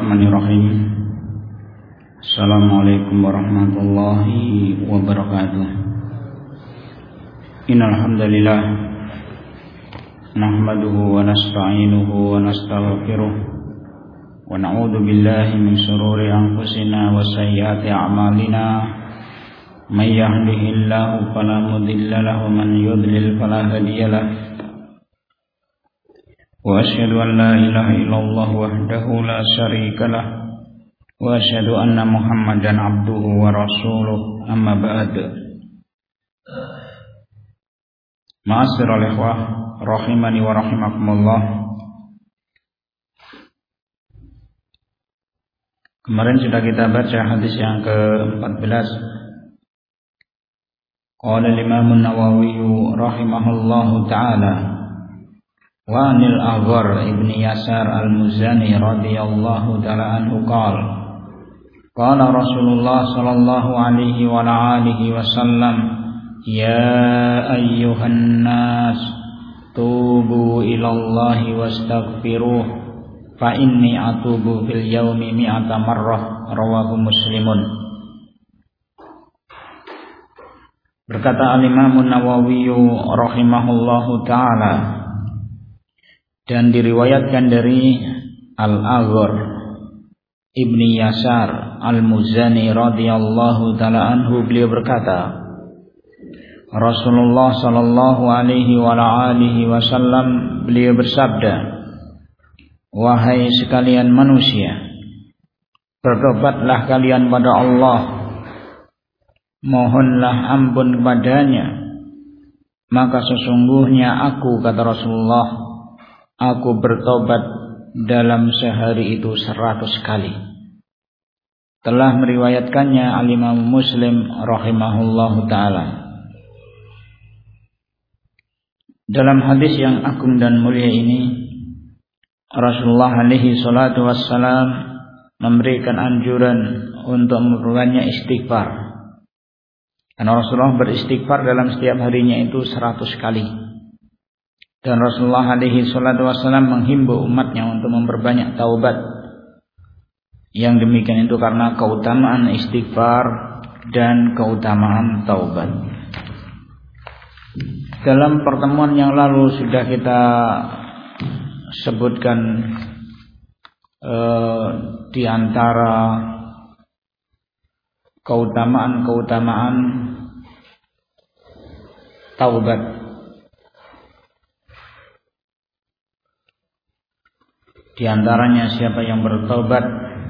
Bismillahirrahmanirrahim. Assalamualaikum warahmatullahi wabarakatuh. Innal hamdalillah nahmaduhu wa nasta'inuhu wa nastaghfiruh wa na'udzu billahi min shururi anfusina wa sayyiati a'malina. May yahdihillahu fala mudilla lahu wa man yudlil fala hadiya lahu. Wa asyhadu an la ilaha illallah wahdahu la syarika lah wa asyhadu anna Muhammadan abduhu wa rasuluh, amma ba'd. Ma'asyiral ikhwah rahimani wa rahimakumullah. Kemarin sudah kita baca hadis yang ke-14. Qala al-Imam an-Nawawi rahimahullahu ta'ala wa anil Aghar ibn Yasar al-Muzani radhiyallahu ta'ala anhu qala qala Rasulullah sallallahu alaihi wa alihi wasallam ya ayyuhan nas tubu ilallahi wastaghfiruh fa inni atubu fil yaumi mi'ata marrah, rawahu Muslimun. Berkata al-Imam an-Nawawi rahimahullahu ta'ala, dan diriwayatkan dari Al-Aghar Ibni Yasar Al-Muzani radhiyallahu ta'ala anhu, beliau berkata, Rasulullah sallallahu alaihi wa alihi wasallam beliau bersabda, wahai sekalian manusia, bertobatlah kalian pada Allah, mohonlah ampun kepadanya, maka sesungguhnya aku, kata Rasulullah, aku bertobat dalam sehari itu 100 kali. Telah meriwayatkannya al-Imam Muslim rahimahullahu ta'ala. Dalam hadis yang agung dan mulia ini, Rasulullah alaihi salatu wassalam memberikan anjuran untuk memperbanyak istighfar. Karena Rasulullah beristighfar dalam setiap harinya itu 100 kali. Dan Rasulullah alaihi salatu wassalam menghimbau umatnya untuk memperbanyak taubat. Yang demikian itu karena keutamaan istighfar dan keutamaan taubat. Dalam pertemuan yang lalu sudah kita sebutkan di antara keutamaan-keutamaan taubat. Di antaranya siapa yang bertaubat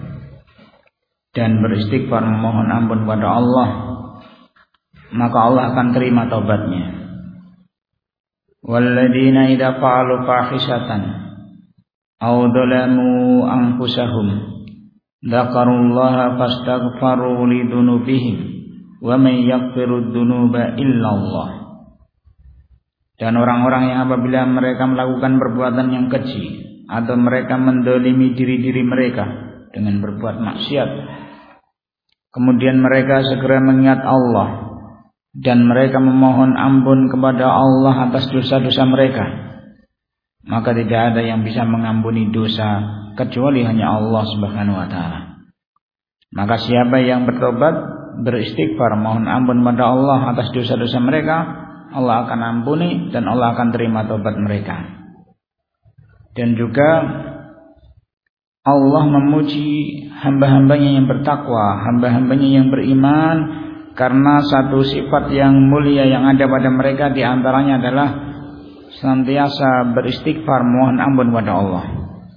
dan beristighfar memohon ampun pada Allah, maka Allah akan terima taubatnya. Walladzina idza fa'alu fahishatan aw dzalamu anfusahum dzakarullaha fastaghfaru lidunubihim wa may yaghfiru dzunuba illallah. Dan orang-orang yang apabila mereka melakukan perbuatan yang keji atau mereka mendolimi diri-diri mereka dengan berbuat maksiat, kemudian mereka segera mengingat Allah dan mereka memohon ampun kepada Allah atas dosa-dosa mereka, maka tidak ada yang bisa mengampuni dosa kecuali hanya Allah subhanahu wa ta'ala. Maka siapa yang bertobat, beristighfar, mohon ampun pada Allah atas dosa-dosa mereka, Allah akan ampuni dan Allah akan terima tobat mereka. Dan juga Allah memuji hamba-hambanya yang bertakwa, hamba-hambanya yang beriman, karena satu sifat yang mulia yang ada pada mereka di antaranya adalah senantiasa beristighfar, mohon ampun pada Allah.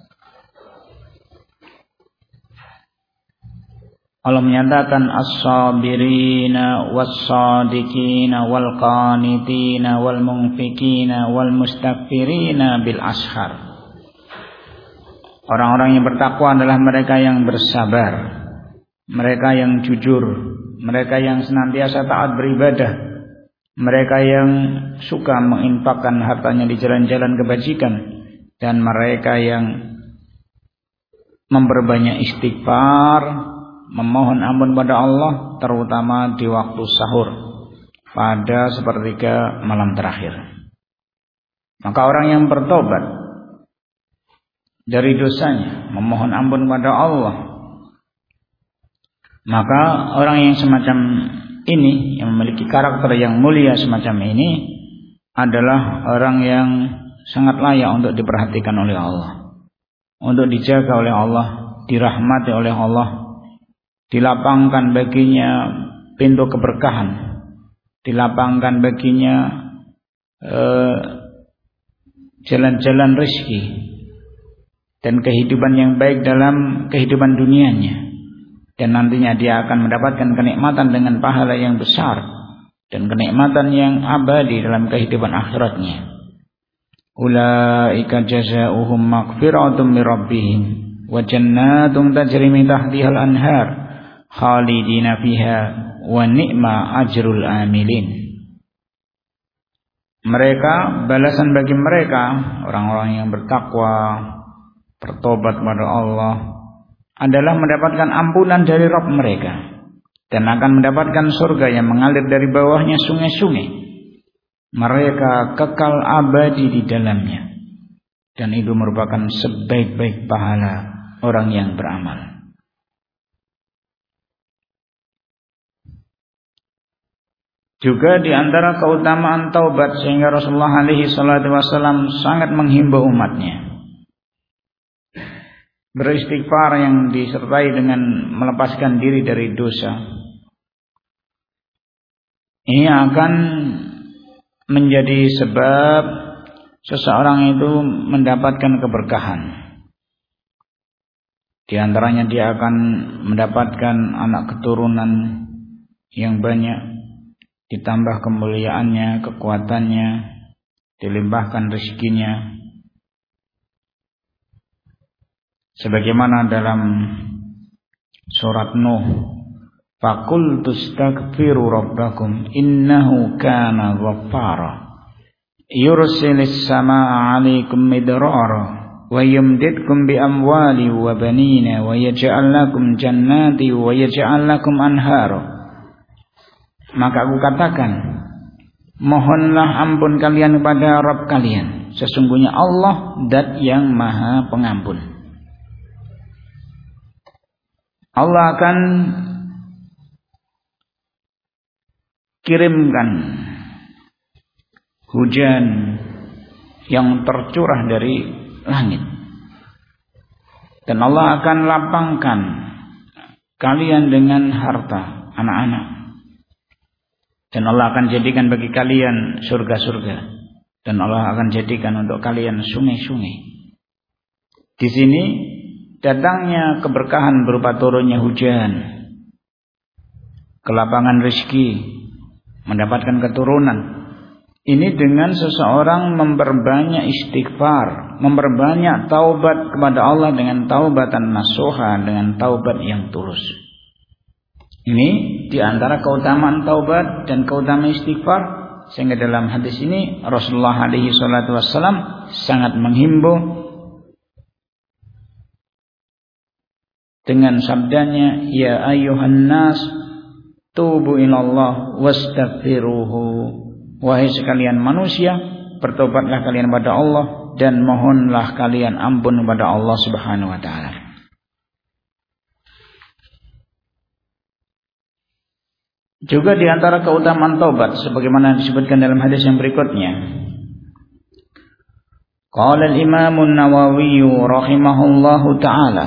Allah menyatakan as-sabirina was-sadiqina wal-qanitina wal-munfikina wal-mustaghfirina bil ashar. Orang-orang yang bertakwa adalah mereka yang bersabar, mereka yang jujur, mereka yang senantiasa taat beribadah, mereka yang suka menginfakkan hartanya di jalan-jalan kebajikan, dan mereka yang memperbanyak istighfar, memohon ampun pada Allah, terutama di waktu sahur pada sepertiga malam terakhir. Maka orang yang bertobat dari dosanya, memohon ampun kepada Allah, maka orang yang semacam ini, yang memiliki karakter yang mulia semacam ini, adalah orang yang sangat layak untuk diperhatikan oleh Allah, untuk dijaga oleh Allah, dirahmati oleh Allah, dilapangkan baginya pintu keberkahan, dilapangkan baginya jalan-jalan rezeki dan kehidupan yang baik dalam kehidupan dunianya, dan nantinya dia akan mendapatkan kenikmatan dengan pahala yang besar dan kenikmatan yang abadi dalam kehidupan akhiratnya. Ulaika jazaohum maghfiratun min rabbihim wa jannatun tajri min tahtiha al-anhar khalidina fiha wa ni'ma ajrul amilin. Mereka, balasan bagi mereka, orang-orang yang bertakwa, bertobat kepada Allah, adalah mendapatkan ampunan dari Rabb mereka dan akan mendapatkan surga yang mengalir dari bawahnya sungai-sungai. Mereka kekal abadi di dalamnya, dan itu merupakan sebaik-baik pahala orang yang beramal. Juga di antara keutamaan taubat, sehingga Rasulullah alaihi salatu wasallam sangat menghimbau umatnya beristighfar yang disertai dengan melepaskan diri dari dosa. Ini akan menjadi sebab seseorang itu mendapatkan keberkahan. Di antaranya dia akan mendapatkan anak keturunan yang banyak, ditambah kemuliaannya, kekuatannya, dilimpahkan rezekinya. Sebagaimana dalam surat Nuh, faqultu astaghfiru rabbakum innahu kana ghaffara yursilis samaa'a 'alaikum midrara wa yumdidkum bi amwali wa banina wa yaj'al lakum jannati wa yaj'al lakum anhara. Maka aku katakan, mohonlah ampun kalian kepada Rabb kalian, sesungguhnya Allah Dat yang Maha Pengampun. Allah akan kirimkan hujan yang tercurah dari langit, dan Allah akan lapangkan kalian dengan harta, anak-anak, dan Allah akan jadikan bagi kalian surga-surga, dan Allah akan jadikan untuk kalian sungai-sungai. Di sini datangnya keberkahan berupa turunnya hujan, kelapangan rezeki, mendapatkan keturunan. Ini dengan seseorang memperbanyak istighfar, memperbanyak taubat kepada Allah dengan taubatan nasuha, dengan taubat yang tulus. Ini diantara keutamaan taubat dan keutamaan istighfar, sehingga dalam hadis ini Rasulullah alaihi salatu wassalam sangat menghimbau dengan sabdanya, ya ayyuhan nas tubu ilallah wastaghfiruhu. Wahai sekalian manusia, bertobatlah kalian kepada Allah dan mohonlah kalian ampun kepada Allah Subhanahu wa taala. Juga di antara keutamaan taubat sebagaimana disebutkan dalam hadis yang berikutnya. Qala al-Imam an-Nawawi rahimahullahu taala,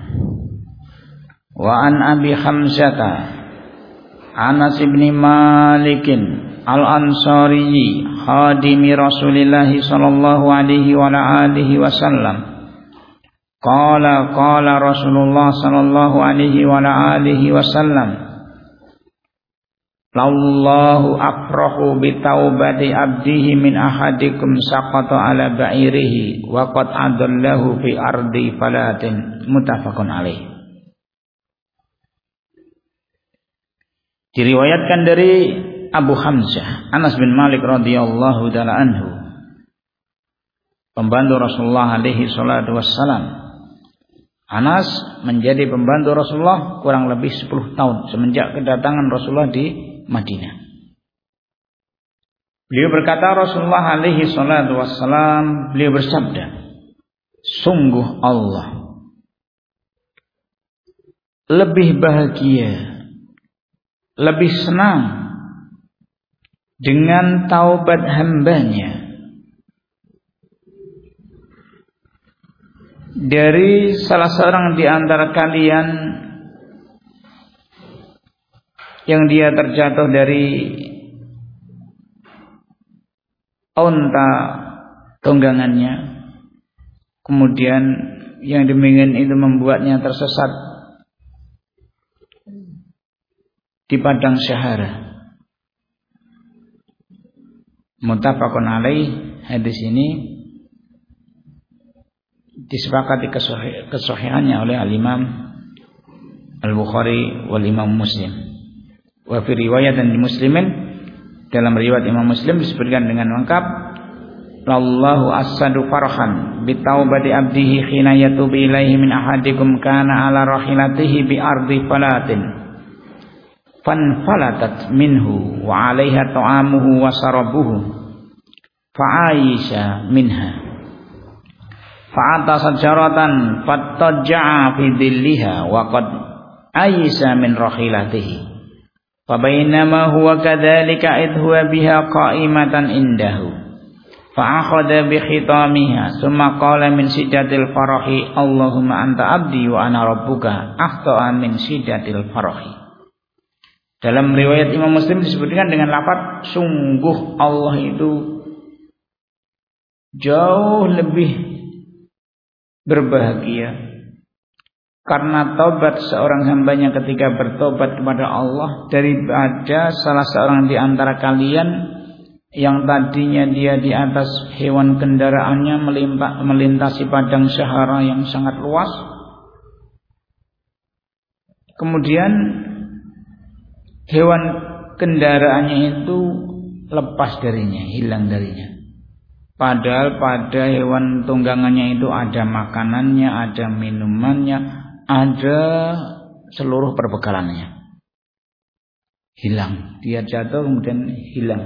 wa an Abi Hamzah Anas bin Malik al-Ansari khadimi Rasulillah sallallahu alaihi wa alihi wasallam qala Rasulullah sallallahu alaihi wa alihi wasallam lallahu afrahu bi taubati abdihi min ahadikum saqata ala ba'irihi wa qad adallahu fi ardi falatin. Muttafaqun alaih. Diriwayatkan dari Abu Hamzah Anas bin Malik radhiyallahu taala anhu, pembantu Rasulullah alaihi salatu wassalam. Anas menjadi pembantu Rasulullah kurang lebih 10 tahun semenjak kedatangan Rasulullah di Madinah. Beliau berkata, Rasulullah alaihi salatu wassalam, beliau bersabda, Sungguh Allah lebih bahagia, lebih senang dengan taubat hambanya dari salah seorang di antara kalian yang dia terjatuh dari unta tunggangannya, kemudian yang demikian itu membuatnya tersesat di padang syahara. Muttafaqun alaih. Hadis ini disepakati kesahihannya oleh Al-Imam Al-Bukhari wal Imam Muslim. Wa fi riwayat dan di Muslimin, dalam riwayat Imam Muslim disebutkan dengan lengkap, Allahu asadu farhan bi taubati abdihi khina yatubu ilaihi min ahadikum kana ala rahilatihi bi ardi falatin fanfalatat minhu wa 'alaiha ta'amuhu wa sarabuhu fa'aisha minha fa'ata sajaratan fattaja'a fi dhilliha wa qad aisa min rahilatihi fa bainama huwa kadzalika idh huwa biha qa'imatan indahu fa akhadha bi khitamiha thumma qala min siddatil farahi Allahumma anta abdi wa ana rabbuka akhta'a min siddatil farahi. Dalam riwayat Imam Muslim disebutkan dengan lafaz sungguh Allah itu jauh lebih berbahagia karena taubat seorang hambanya ketika bertobat kepada Allah daripada salah seorang di antara kalian yang tadinya dia di atas hewan kendaraannya melintasi padang syahara yang sangat luas, kemudian hewan kendaraannya itu lepas darinya, hilang darinya. Padahal pada hewan tunggangannya itu ada makanannya, ada minumannya, ada seluruh perbekalannya. Hilang, dia jatuh kemudian hilang.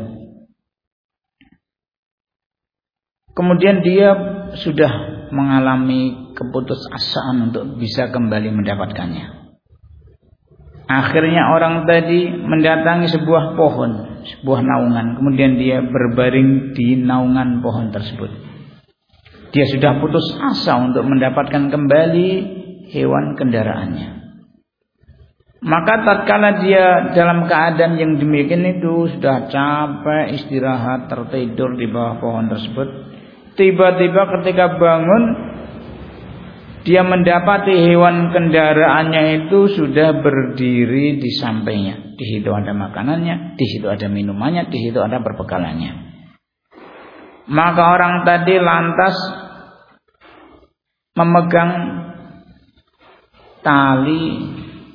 Kemudian dia sudah mengalami keputusasaan untuk bisa kembali mendapatkannya. Akhirnya orang tadi mendatangi sebuah pohon, sebuah naungan. Kemudian dia berbaring di naungan pohon tersebut. Dia sudah putus asa untuk mendapatkan kembali hewan kendaraannya. Maka tatkala dia dalam keadaan yang demikian itu sudah capek, istirahat, tertidur di bawah pohon tersebut, tiba-tiba ketika bangun, dia mendapati hewan kendaraannya itu sudah berdiri di sampingnya. Di situ ada makanannya, di situ ada minumannya, di situ ada perbekalannya. Maka orang tadi lantas memegang tali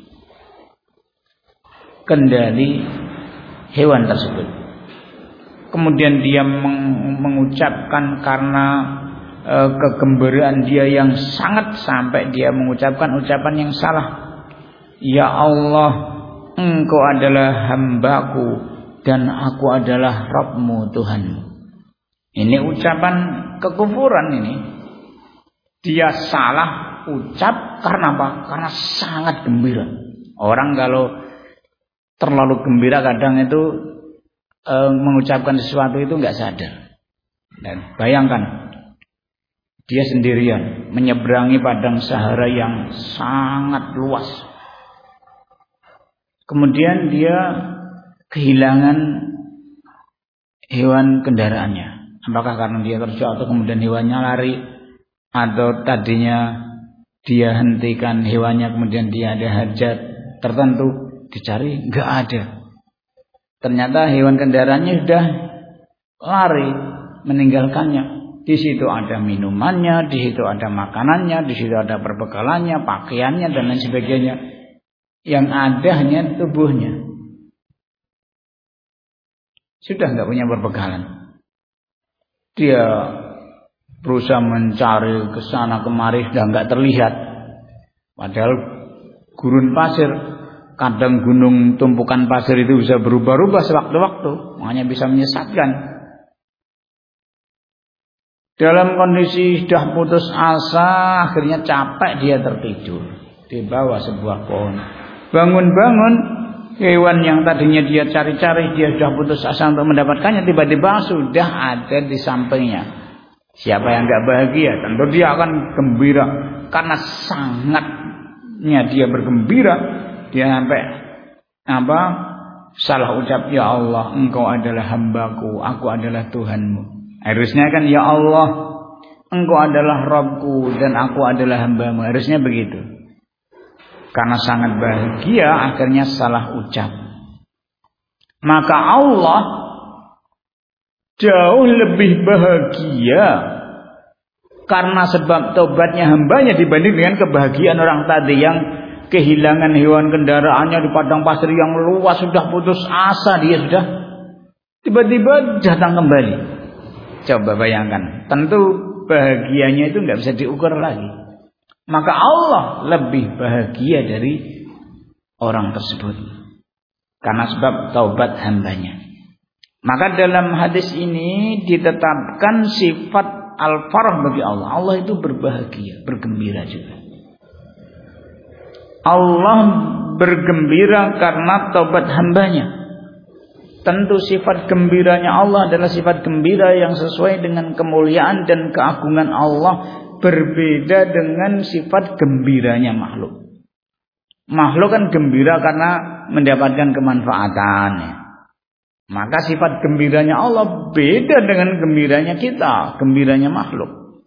kendali hewan tersebut. Kemudian dia mengucapkan karena kegembiraan dia yang sangat sampai dia mengucapkan ucapan yang salah. Ya Allah, Engkau adalah hambaku dan aku adalah Rabbmu, Tuhanmu. Ini ucapan kekufuran ini. Dia salah ucap karena apa? Karena sangat gembira. Orang kalau terlalu gembira kadang itu mengucapkan sesuatu itu enggak sadar. Dan bayangkan, dia sendirian menyeberangi padang Sahara yang sangat luas. Kemudian dia kehilangan hewan kendaraannya. Apakah karena dia terjatuh kemudian hewannya lari, atau tadinya dia hentikan hewannya kemudian dia ada hajat tertentu dicari, enggak ada. Ternyata hewan kendaraannya sudah lari meninggalkannya. Di situ ada minumannya, di situ ada makanannya, di situ ada perbekalannya, pakaiannya dan lain sebagainya. Yang ada hanya tubuhnya. Sudah enggak punya perbekalan. Dia berusaha mencari ke sana kemari, sudah enggak terlihat. Padahal gurun pasir, kadang gunung tumpukan pasir itu bisa berubah-ubah sewaktu-waktu, makanya bisa menyesatkan. Dalam kondisi sudah putus asa, akhirnya capek dia tertidur di bawah sebuah pohon. Bangun-bangun, hewan yang tadinya dia cari-cari, dia sudah putus asa untuk mendapatkannya, tiba-tiba sudah ada di sampingnya. Siapa yang enggak bahagia? Tentu dia akan gembira. Karena sangatnya dia bergembira, dia sampai salah ucap, ya Allah, Engkau adalah hambaku, aku adalah Tuhanmu. Harusnya kan, ya Allah, Engkau adalah Rabbku dan aku adalah hambamu. Harusnya begitu. Karena sangat bahagia, akhirnya salah ucap. Maka Allah jauh lebih bahagia karena sebab taubatnya hambanya dibanding dengan kebahagiaan orang tadi yang kehilangan hewan kendaraannya di padang pasir yang luas, sudah putus asa, dia sudah tiba-tiba datang kembali. Coba bayangkan, tentu bahagianya itu nggak bisa diukur lagi. Maka Allah lebih bahagia dari orang tersebut karena sebab taubat hambanya. Maka dalam hadis ini ditetapkan sifat al-farah bagi Allah. Allah itu berbahagia, bergembira juga. Allah bergembira karena taubat hambanya. Tentu sifat gembiranya Allah adalah sifat gembira yang sesuai dengan kemuliaan dan keagungan Allah, berbeda dengan sifat gembiranya makhluk. Makhluk kan gembira karena mendapatkan kemanfaatan. Maka sifat gembiranya Allah beda dengan gembiranya kita, gembiranya makhluk.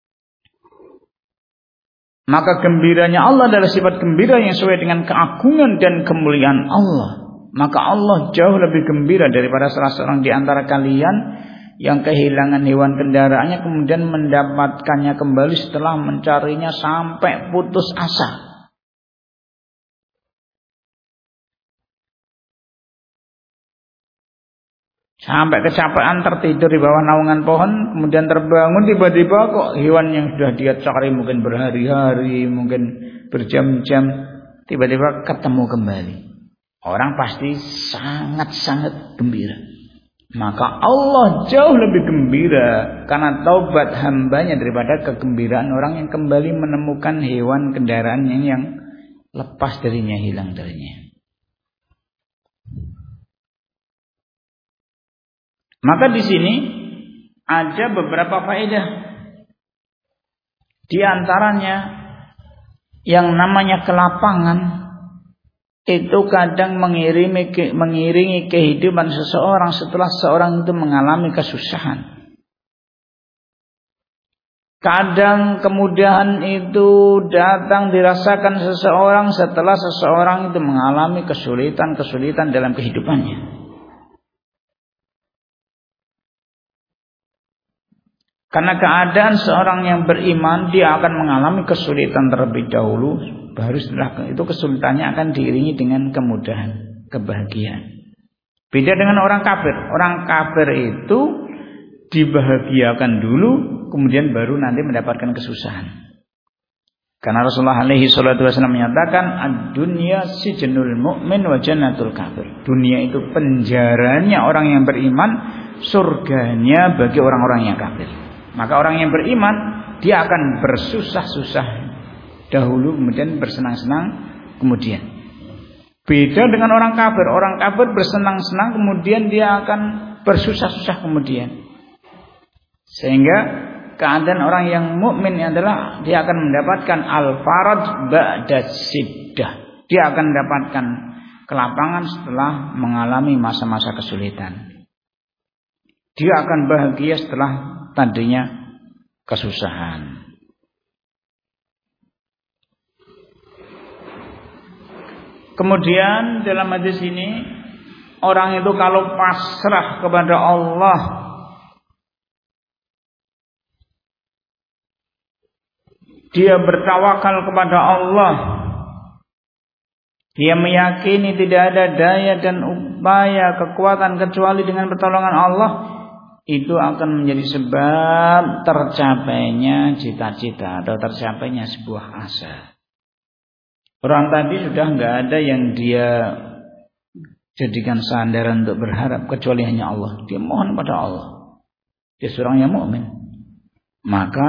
Maka gembiranya Allah adalah sifat gembira yang sesuai dengan keagungan dan kemuliaan Allah. Maka Allah jauh lebih gembira daripada salah seorang di antara kalian yang kehilangan hewan kendaraannya kemudian mendapatkannya kembali setelah mencarinya sampai putus asa. Sampai kecapean tertidur di bawah naungan pohon, kemudian terbangun tiba-tiba kok hewan yang sudah dia cari mungkin berhari-hari, mungkin berjam-jam, tiba-tiba ketemu kembali. Orang pasti sangat-sangat gembira. Maka Allah jauh lebih gembira karena taubat hambanya daripada kegembiraan orang yang kembali menemukan hewan kendaraannya yang lepas darinya, hilang darinya. Maka di sini ada beberapa faedah. Di antaranya yang namanya kelapangan itu kadang mengiringi kehidupan seseorang setelah seorang itu mengalami kesusahan. Kadang kemudahan itu datang dirasakan seseorang setelah seseorang itu mengalami kesulitan dalam kehidupannya. Karena keadaan seorang yang beriman, dia akan mengalami kesulitan terlebih dahulu, baru setelah itu kesulitannya akan diiringi dengan kemudahan, kebahagiaan. Beda dengan orang kafir. Orang kafir itu dibahagiakan dulu, kemudian baru nanti mendapatkan kesusahan. Karena Rasulullah alaihi salatu wasallam menyatakan, ad-dunya sijnul mu'min wa jannatul kafir. Dunia itu penjaranya orang yang beriman, surganya bagi orang-orang yang kafir. Maka orang yang beriman, dia akan bersusah-susah dahulu, kemudian bersenang-senang kemudian. Beda dengan orang kafir. Orang kafir bersenang-senang, kemudian dia akan bersusah-susah kemudian. Sehingga keadaan orang yang mukmin adalah dia akan mendapatkan al-faraj ba'da siddah. Dia akan mendapatkan kelapangan setelah mengalami masa-masa kesulitan. Dia akan bahagia setelah tadinya kesusahan. Kemudian dalam hadis ini, orang itu kalau pasrah kepada Allah, dia bertawakal kepada Allah, dia meyakini tidak ada daya dan upaya kekuatan kecuali dengan pertolongan Allah, itu akan menjadi sebab tercapainya cita-cita atau tercapainya sebuah asa. Orang tadi sudah enggak ada yang dia jadikan sandaran untuk berharap kecuali hanya Allah. Dia mohon pada Allah. Dia seorang yang mukmin. maka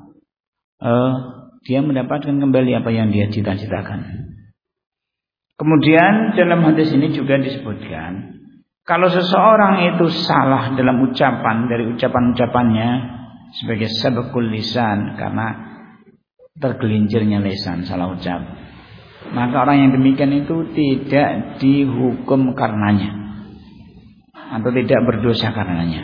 dia mendapatkan kembali apa yang dia cita-citakan. Kemudian dalam hadis ini juga disebutkan, kalau seseorang itu salah dalam ucapan dari ucapan-ucapannya sebagai sabqul lisan, karena tergelincirnya lisan, salah ucap, maka orang yang demikian itu tidak dihukum karenanya atau tidak berdosa karenanya.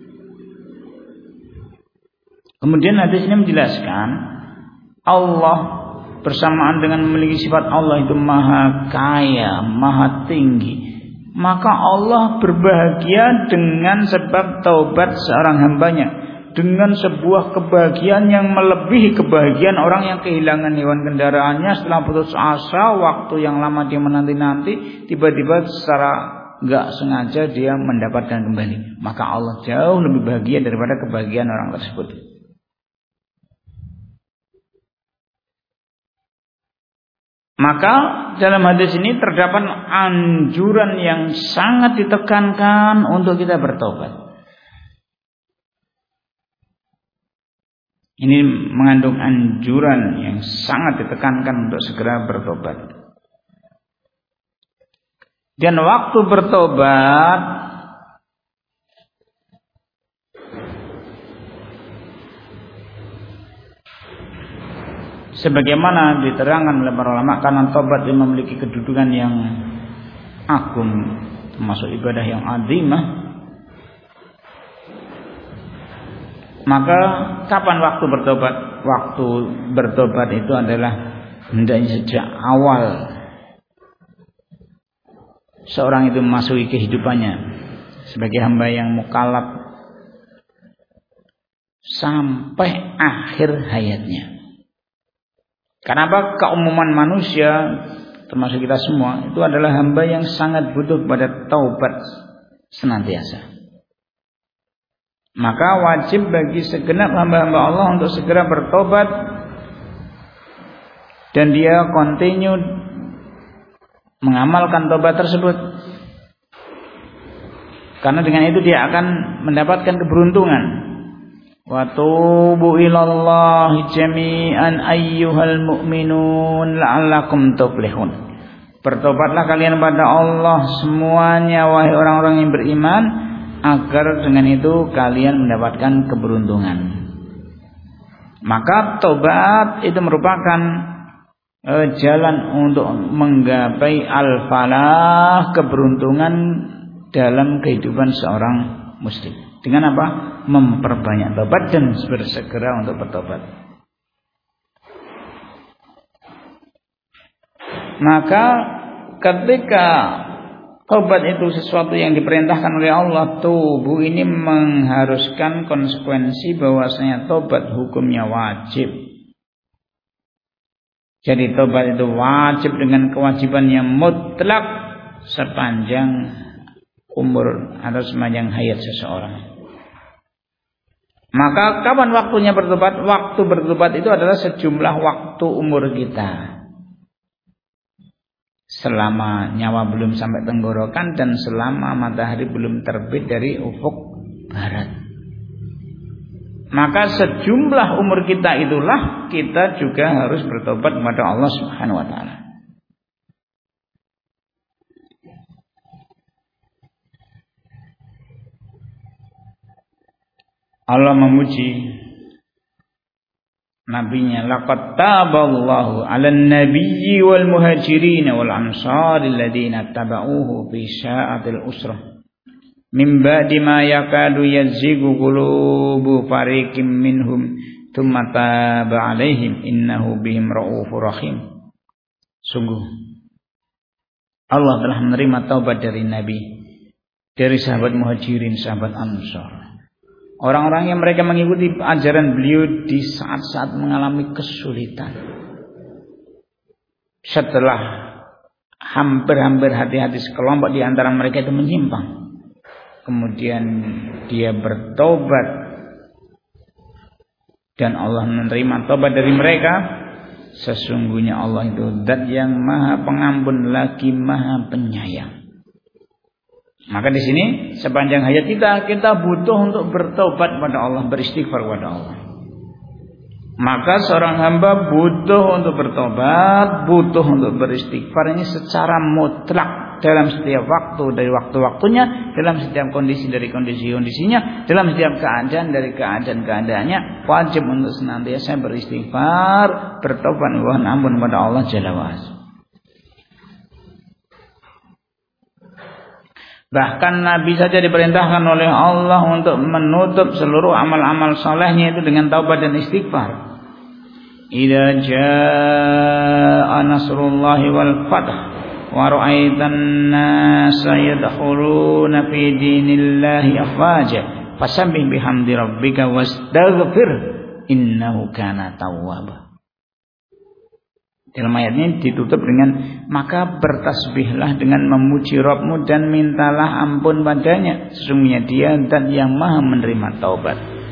Kemudian hadis ini menjelaskan Allah bersamaan dengan memiliki sifat Allah itu maha kaya, maha tinggi, maka Allah berbahagia dengan sebab taubat seorang hambanya, dengan sebuah kebahagiaan yang melebihi kebahagiaan orang yang kehilangan hewan kendaraannya setelah putus asa, waktu yang lama dia menanti-nanti, tiba-tiba secara enggak sengaja dia mendapatkan kembali. Maka Allah jauh lebih bahagia daripada kebahagiaan orang tersebut. Maka dalam hadis ini terdapat anjuran yang sangat ditekankan untuk kita bertobat. Ini mengandung anjuran yang sangat ditekankan untuk segera bertobat. Dan waktu bertobat sebagaimana diterangkan oleh para ulama, karena tobat yang memiliki kedudukan yang agung, termasuk ibadah yang azimah, maka kapan waktu bertobat? Waktu bertobat itu adalah hendaknya sejak awal seorang itu memasuki kehidupannya sebagai hamba yang mukallaf sampai akhir hayatnya. Kenapa? Keumuman manusia termasuk kita semua itu adalah hamba yang sangat butuh pada taubat senantiasa. Maka wajib bagi segenap hamba-hamba Allah untuk segera bertobat, dan dia continue mengamalkan tobat tersebut, karena dengan itu dia akan mendapatkan keberuntungan. Wa tubu ilallahi jami'an ayyuhal mu'minun la'allakum tuflihun. Bertobatlah kalian pada Allah semuanya wahai orang-orang yang beriman, agar dengan itu kalian mendapatkan keberuntungan. Maka tobat itu merupakan jalan untuk menggapai al-falah, keberuntungan dalam kehidupan seorang muslim. Dengan apa? Memperbanyak tobat dan bersegera untuk bertobat. Maka ketika tobat itu sesuatu yang diperintahkan oleh Allah, tubuh ini mengharuskan konsekuensi bahwasanya tobat hukumnya wajib. Jadi tobat itu wajib dengan kewajiban yang mutlak sepanjang umur atau sepanjang hayat seseorang. Maka kapan waktunya bertobat? Waktu bertobat itu adalah sejumlah waktu umur kita. Selama nyawa belum sampai tenggorokan dan selama matahari belum terbit dari ufuk barat. Maka sejumlah umur kita itulah kita juga harus bertobat kepada Allah Subhanahu wa taala. Allah memuji nabinya, laqad taballahu 'alan nabiyyi wal muhajirin wal ansar alladziina tabauhu fi sa'atil usrah min ba'di ma yakadu yazighu qulubu fariqim minhum tsumma taba 'alaihim innahu bihim raufur rahim. Sungguh Allah telah menerima taubat dari nabi, dari sahabat muhajirin, sahabat ansar, orang-orang yang mereka mengikuti ajaran beliau di saat-saat mengalami kesulitan. Setelah hampir-hampir hati-hati sekelompok di antara mereka itu menyimpang, kemudian dia bertobat dan Allah menerima tobat dari mereka. Sesungguhnya Allah itu zat yang maha pengampun lagi maha penyayang. Maka di sini sepanjang hayat kita butuh untuk bertobat kepada Allah, beristighfar kepada Allah. Maka seorang hamba butuh untuk bertobat, butuh untuk beristighfar ini secara mutlak dalam setiap waktu dari waktu-waktunya, dalam setiap kondisi dari kondisi-kondisinya, dalam setiap keadaan dari keadaan-keadaannya, wajib untuk senantiasa beristighfar, bertobat, mohon ampun kepada Allah Jalla wa'ala. Bahkan Nabi saja diperintahkan oleh Allah untuk menutup seluruh amal-amal salehnya itu dengan taubat dan istighfar. Idza jaa nasrullahi wal fath wa ra'aitan nasa yadkhuluna fi dinillahi afwaja fasabbih bihamdi rabbika wastaghfir innahu kana tawwaba. Dalam ayat ini ditutup dengan maka bertasbihlah dengan memuji Rabbmu dan mintalah ampun padanya, sesungguhnya Dia zat yang Maha menerima taubat.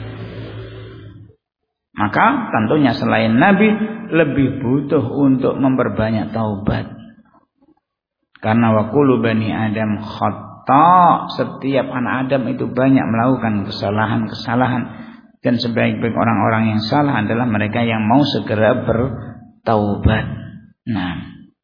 Maka tentunya selain Nabi lebih butuh untuk memperbanyak taubat. Karena waqulu bani Adam khata, setiap anak Adam itu banyak melakukan kesalahan-kesalahan, dan sebaik-baik orang-orang yang salah adalah mereka yang mau segera bertaubat. Nah,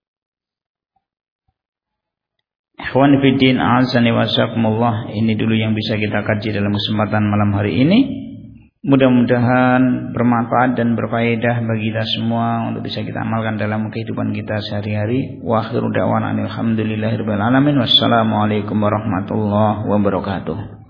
ikhwan fillah azani wasakumullah, ini dulu yang bisa kita kaji dalam kesempatan malam hari ini. Mudah-mudahan bermanfaat dan berfaedah bagi kita semua untuk bisa kita amalkan dalam kehidupan kita sehari-hari. Wa akhiru da'wana alhamdulillahirabbil alamin. Wassalamualaikum warahmatullahi wabarakatuh.